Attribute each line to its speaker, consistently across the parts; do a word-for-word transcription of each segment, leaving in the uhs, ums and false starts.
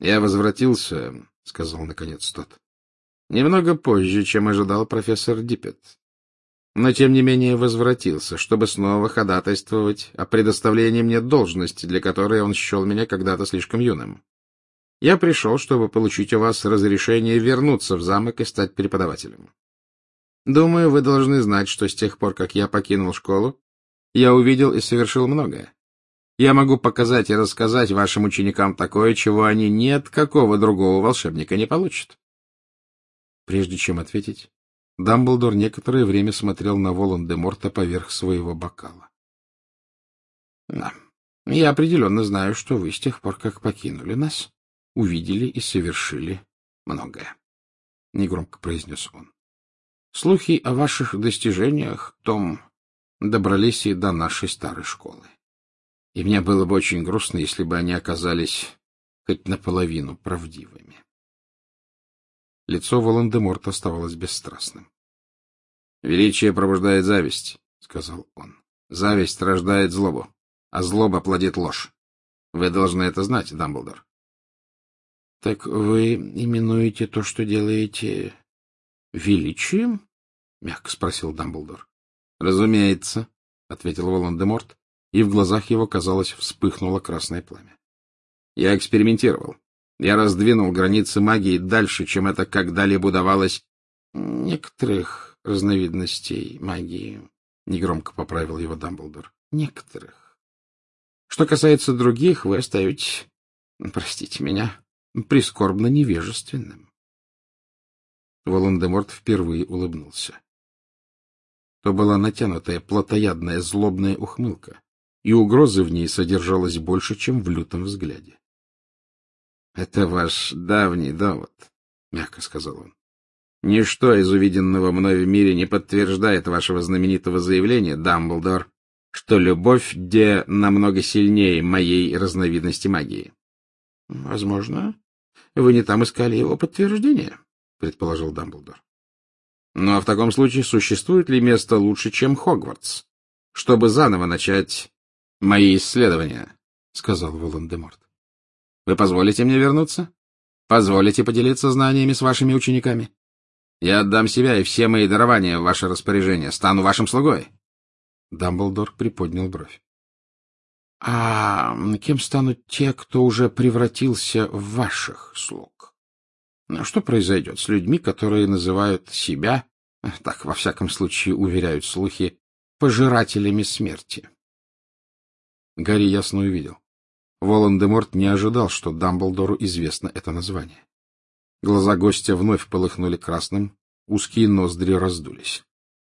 Speaker 1: Я возвратился, — сказал наконец тот, — немного позже, чем ожидал профессор Диппет. Но, тем не менее, возвратился, чтобы снова ходатайствовать о предоставлении мне должности, для которой он счел меня когда-то слишком юным. Я пришел, чтобы получить у вас разрешение вернуться в замок и стать преподавателем. Думаю, вы должны знать, что с тех пор, как я покинул школу, я увидел и совершил многое. Я могу показать и рассказать вашим ученикам такое, чего они ни от какого другого волшебника не получат. Прежде чем ответить, Дамблдор некоторое время смотрел на Волан-де-Морта поверх своего бокала. — Да, я определенно знаю, что вы с тех пор, как покинули нас, увидели и совершили многое, — негромко произнес он. — Слухи о ваших достижениях, Том, добрались и до нашей старой школы. И мне было бы очень грустно, если бы они оказались хоть наполовину правдивыми. Лицо Волан-де-Морта оставалось бесстрастным. — Величие пробуждает зависть, — сказал он. — Зависть рождает злобу, а злоба плодит ложь. Вы должны это знать, Дамблдор. — Так вы именуете то, что делаете, величием? — мягко спросил Дамблдор. — Разумеется, — ответил Волан-де-Морт, и в глазах его, казалось, вспыхнуло красное пламя. — Я экспериментировал. Я раздвинул границы магии дальше, чем это когда-либо удавалось некоторых разновидностей магии, — негромко поправил его Дамблдор. — Некоторых. Что касается других, вы остаетесь, простите меня, прискорбно невежественным. Волан-де-Морт впервые улыбнулся. То была натянутая, плотоядная, злобная ухмылка, и угрозы в ней содержалось больше, чем в лютом взгляде. — Это ваш давний довод, — мягко сказал он. — Ничто из увиденного мною в мире не подтверждает вашего знаменитого заявления, Дамблдор, что любовь де намного сильнее моей разновидности магии. — Возможно, вы не там искали его подтверждение, — предположил Дамблдор. — Ну, а в таком случае существует ли место лучше, чем Хогвартс, чтобы заново начать мои исследования? — сказал Волан-де-Морт. — Вы позволите мне вернуться? Позволите поделиться знаниями с вашими учениками? Я отдам себя и все мои дарования в ваше распоряжение, стану вашим слугой. Дамблдор приподнял бровь. — А кем станут те, кто уже превратился в ваших слуг? Что произойдет с людьми, которые называют себя, так во всяком случае уверяют слухи, пожирателями смерти? Гарри ясно увидел. Волан-де-Морт не ожидал, что Дамблдору известно это название. Глаза гостя вновь полыхнули красным, узкие ноздри раздулись.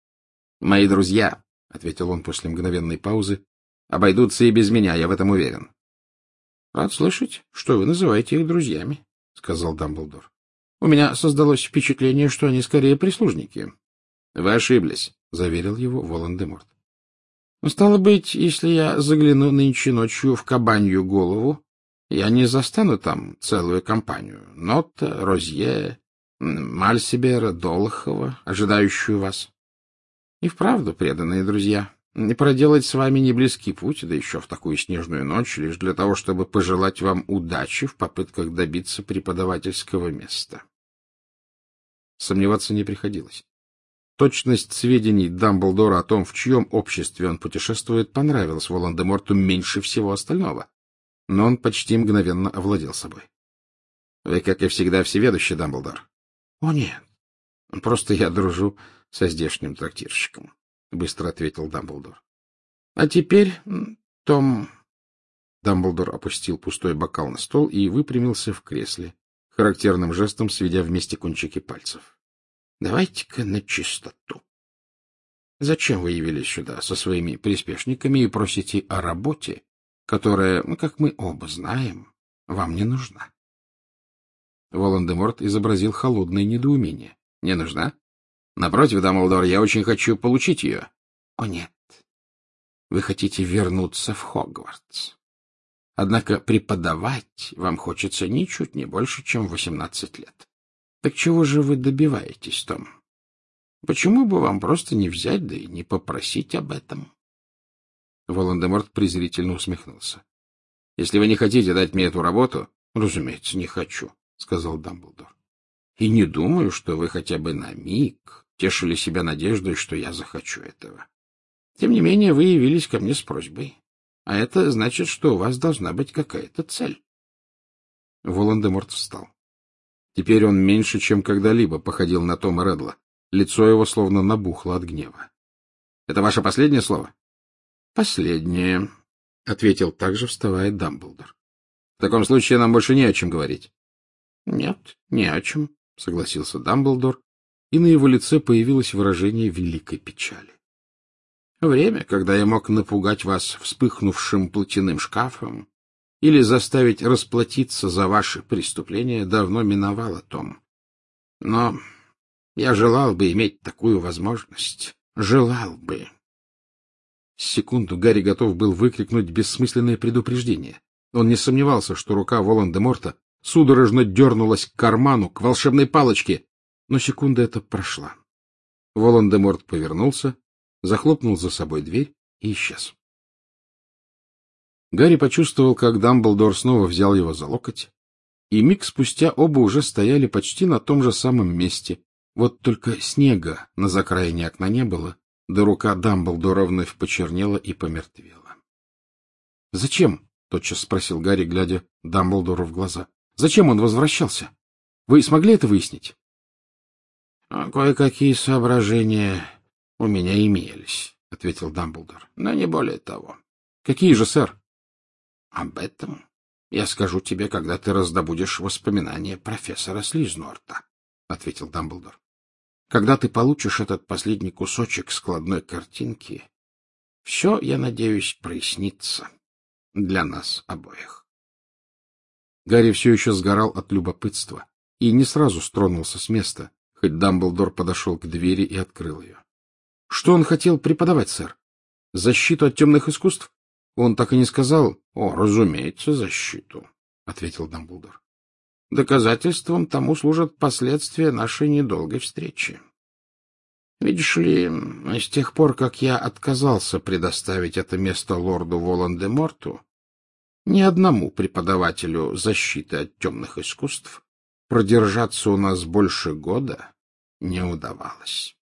Speaker 1: — Мои друзья, — ответил он после мгновенной паузы, — обойдутся и без меня, я в этом уверен. — Рад слышать, что вы называете их друзьями, — сказал Дамблдор. — У меня создалось впечатление, что они скорее прислужники. — Вы ошиблись, — заверил его Волан-де-Морт. — Стало быть, если я загляну нынче ночью в кабанью голову, я не застану там целую компанию — Нотта, Розье, Мальсибера, Долохова, ожидающую вас. И вправду, преданные друзья, не проделать с вами неблизкий путь, да еще в такую снежную ночь, лишь для того, чтобы пожелать вам удачи в попытках добиться преподавательского места. Сомневаться не приходилось. Точность сведений Дамблдора о том, в чьем обществе он путешествует, понравилась Волан-де-Морту меньше всего остального, но он почти мгновенно овладел собой. — Вы, как и всегда, всеведущий, Дамблдор. — О, нет, просто я дружу со здешним трактирщиком, — быстро ответил Дамблдор. — А теперь, Том... Дамблдор опустил пустой бокал на стол и выпрямился в кресле, характерным жестом сведя вместе кончики пальцев. — Давайте-ка на чистоту. Зачем вы явились сюда со своими приспешниками и просите о работе, которая, ну, как мы оба знаем, вам не нужна? Волан-де-Морт изобразил холодное недоумение. — Не нужна? Напротив, Дамблдор, я очень хочу получить ее. — О, нет. Вы хотите вернуться в Хогвартс. Однако преподавать вам хочется ничуть не больше, чем восемнадцать лет. Так чего же вы добиваетесь, Том? Почему бы вам просто не взять, да и не попросить об этом? Волан-де-Морт презрительно усмехнулся. — Если вы не хотите дать мне эту работу, разумеется, не хочу, — сказал Дамблдор. — И не думаю, что вы хотя бы на миг тешили себя надеждой, что я захочу этого. Тем не менее, вы явились ко мне с просьбой, а это значит, что у вас должна быть какая-то цель. Волан-де-Морт встал. Теперь он меньше, чем когда-либо походил на Тома Реддла. Лицо его словно набухло от гнева. — Это ваше последнее слово? — Последнее, — ответил также, вставая Дамблдор. — В таком случае нам больше не о чем говорить. — Нет, не о чем, — согласился Дамблдор, и на его лице появилось выражение великой печали. — Время, когда я мог напугать вас вспыхнувшим платяным шкафом или заставить расплатиться за ваши преступления, давно миновало, Том. Но я желал бы иметь такую возможность. Желал бы. С секунду Гарри готов был выкрикнуть бессмысленное предупреждение. Он не сомневался, что рука Волан-де-Морта судорожно дернулась к карману, к волшебной палочке, но секунда эта прошла. Волан-де-Морт повернулся, захлопнул за собой дверь и исчез. Гарри почувствовал, как Дамблдор снова взял его за локоть, и миг спустя оба уже стояли почти на том же самом месте, вот только снега на закраине окна не было, да рука Дамблдора вновь почернела и помертвела. — Зачем? — тотчас спросил Гарри, глядя Дамблдору в глаза. — Зачем он возвращался? Вы смогли это выяснить? — Кое-какие соображения у меня имелись, — ответил Дамблдор, — но не более того. — Какие же, сэр? — Об этом я скажу тебе, когда ты раздобудешь воспоминания профессора Слизнорта, — ответил Дамблдор. — Когда ты получишь этот последний кусочек складной картинки, все, я надеюсь, прояснится для нас обоих. Гарри все еще сгорал от любопытства и не сразу стронулся с места, хоть Дамблдор подошел к двери и открыл ее. — Что он хотел преподавать, сэр? Защиту от темных искусств? Он так и не сказал. — О, разумеется, защиту, — ответил Дамблдор. — Доказательством тому служат последствия нашей недолгой встречи. Видишь ли, с тех пор, как я отказался предоставить это место лорду Волан-де-Морту, ни одному преподавателю защиты от темных искусств продержаться у нас больше года не удавалось.